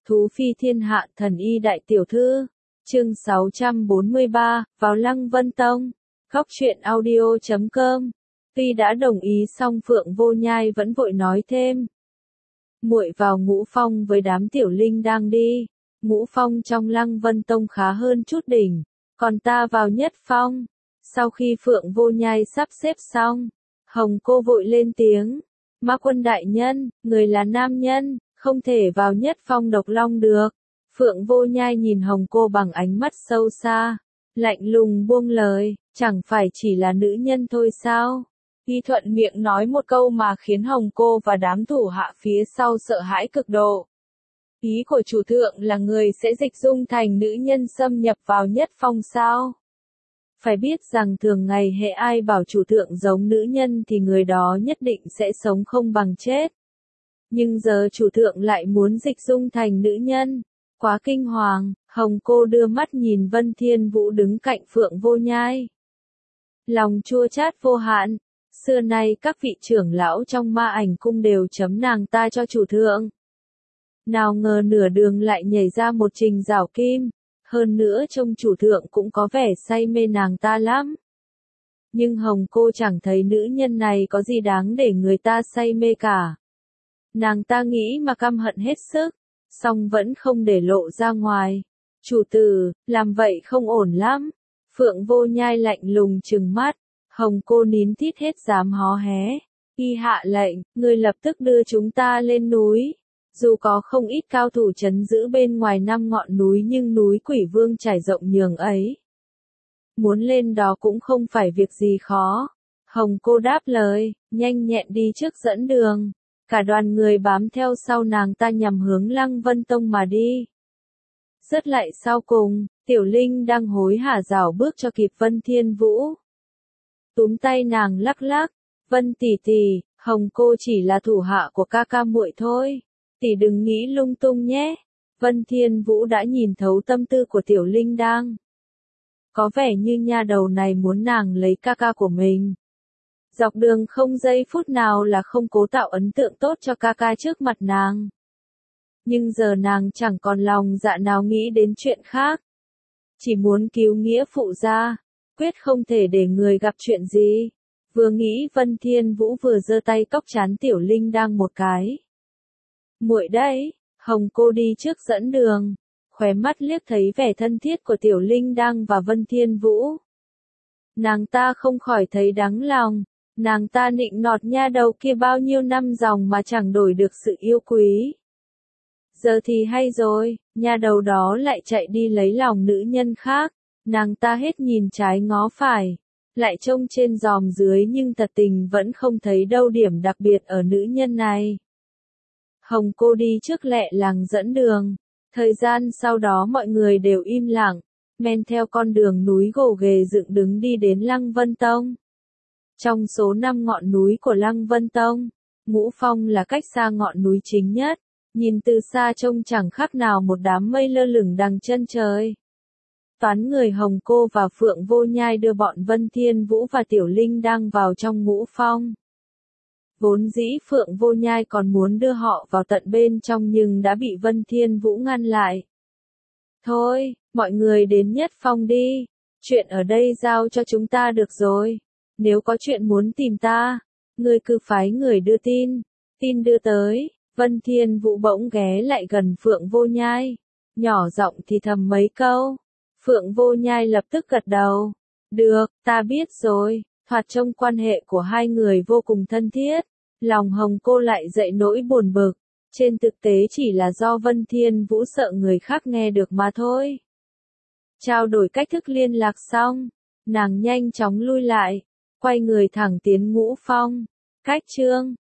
Thú phi thiên hạ thần y đại tiểu thư. Chương 643, vào Lăng Vân Tông. Góc truyện audio.com. Tuy đã đồng ý xong Phượng Vô Nhai vẫn vội nói thêm. Muội vào Ngũ Phong với đám tiểu linh đang đi. Ngũ Phong trong Lăng Vân Tông khá hơn chút đỉnh, còn ta vào Nhất Phong. Sau khi Phượng Vô Nhai sắp xếp xong, Hồng Cô vội lên tiếng. Ma Quân đại nhân, người là nam nhân, không thể vào Nhất Phong độc long được. Phượng Vô Nhai nhìn Hồng Cô bằng ánh mắt sâu xa, lạnh lùng buông lời, chẳng phải chỉ là nữ nhân thôi sao? Y thuận miệng nói một câu mà khiến Hồng Cô và đám thủ hạ phía sau sợ hãi cực độ. Ý của chủ thượng là người sẽ dịch dung thành nữ nhân xâm nhập vào Nhất Phong sao? Phải biết rằng thường ngày hễ ai bảo chủ thượng giống nữ nhân thì người đó nhất định sẽ sống không bằng chết. Nhưng giờ chủ thượng lại muốn dịch dung thành nữ nhân. Quá kinh hoàng, Hồng Cô đưa mắt nhìn Vân Thiên Vũ đứng cạnh Phượng Vô Nhai. Lòng chua chát vô hạn, xưa nay các vị trưởng lão trong Ma Ảnh cung đều chấm nàng ta cho chủ thượng. Nào ngờ nửa đường lại nhảy ra một Trình Giảo Kim, hơn nữa trông chủ thượng cũng có vẻ say mê nàng ta lắm. Nhưng Hồng Cô chẳng thấy nữ nhân này có gì đáng để người ta say mê cả. Nàng ta nghĩ mà căm hận hết sức, song vẫn không để lộ ra ngoài. Chủ tử, làm vậy không ổn lắm. Phượng Vô Nhai lạnh lùng trừng mắt, Hồng Cô nín thít hết dám hó hé. Y hạ lệnh, ngươi lập tức đưa chúng ta lên núi. Dù có không ít cao thủ trấn giữ bên ngoài 5 ngọn núi nhưng núi Quỷ Vương trải rộng nhường ấy. Muốn lên đó cũng không phải việc gì khó. Hồng Cô đáp lời, nhanh nhẹn đi trước dẫn đường. Cả đoàn người bám theo sau nàng ta nhằm hướng Lăng Vân Tông mà đi. Rất lại sau cùng, Tiểu Linh đang hối hả rảo bước cho kịp Vân Thiên Vũ. Túm tay nàng lắc lắc, Vân tỷ tỷ, Hồng Cô chỉ là thủ hạ của ca ca muội thôi. Tỷ đừng nghĩ lung tung nhé. Vân Thiên Vũ đã nhìn thấu tâm tư của Tiểu Linh đang. Có vẻ như nha đầu này muốn nàng lấy ca ca của mình. Dọc đường không giây phút nào là không cố tạo ấn tượng tốt cho ca ca trước mặt nàng. Nhưng giờ nàng chẳng còn lòng dạ nào nghĩ đến chuyện khác. Chỉ muốn cứu nghĩa phụ ra, quyết không thể để người gặp chuyện gì. Vừa nghĩ Vân Thiên Vũ vừa giơ tay cốc trán Tiểu Linh đang một cái. Muội đấy, Hồng Cô đi trước dẫn đường, khóe mắt liếc thấy vẻ thân thiết của Tiểu Linh đang và Vân Thiên Vũ. Nàng ta không khỏi thấy đắng lòng. Nàng ta nịnh nọt nha đầu kia bao nhiêu năm dòng mà chẳng đổi được sự yêu quý. Giờ thì hay rồi, nha đầu đó lại chạy đi lấy lòng nữ nhân khác. Nàng ta hết nhìn trái ngó phải, lại trông trên giòm dưới nhưng thật tình vẫn không thấy đâu điểm đặc biệt ở nữ nhân này. Hồng Cô đi trước lẹ làng dẫn đường. Thời gian sau đó mọi người đều im lặng, men theo con đường núi gồ ghề dựng đứng đi đến Lăng Vân Tông. Trong số 5 ngọn núi của Lăng Vân Tông, Ngũ Phong là cách xa ngọn núi chính nhất, nhìn từ xa trông chẳng khác nào một đám mây lơ lửng đằng chân trời. Toán người Hồng Cô và Phượng Vô Nhai đưa bọn Vân Thiên Vũ và Tiểu Linh đang vào trong Ngũ Phong. Vốn dĩ Phượng Vô Nhai còn muốn đưa họ vào tận bên trong nhưng đã bị Vân Thiên Vũ ngăn lại. Thôi, mọi người đến Nhất Phong đi, chuyện ở đây giao cho chúng ta được rồi. Nếu có chuyện muốn tìm ta, ngươi cứ phái người đưa tin. Tin đưa tới, Vân Thiên Vũ bỗng ghé lại gần Phượng Vô Nhai, nhỏ giọng thì thầm mấy câu. Phượng Vô Nhai lập tức gật đầu. Được, ta biết rồi. Thoạt trông quan hệ của hai người vô cùng thân thiết. Lòng Hồng Cô lại dậy nỗi buồn bực. Trên thực tế chỉ là do Vân Thiên Vũ sợ người khác nghe được mà thôi. Trao đổi cách thức liên lạc xong, nàng nhanh chóng lui lại, quay người thẳng tiến Ngũ Phong. Cách chương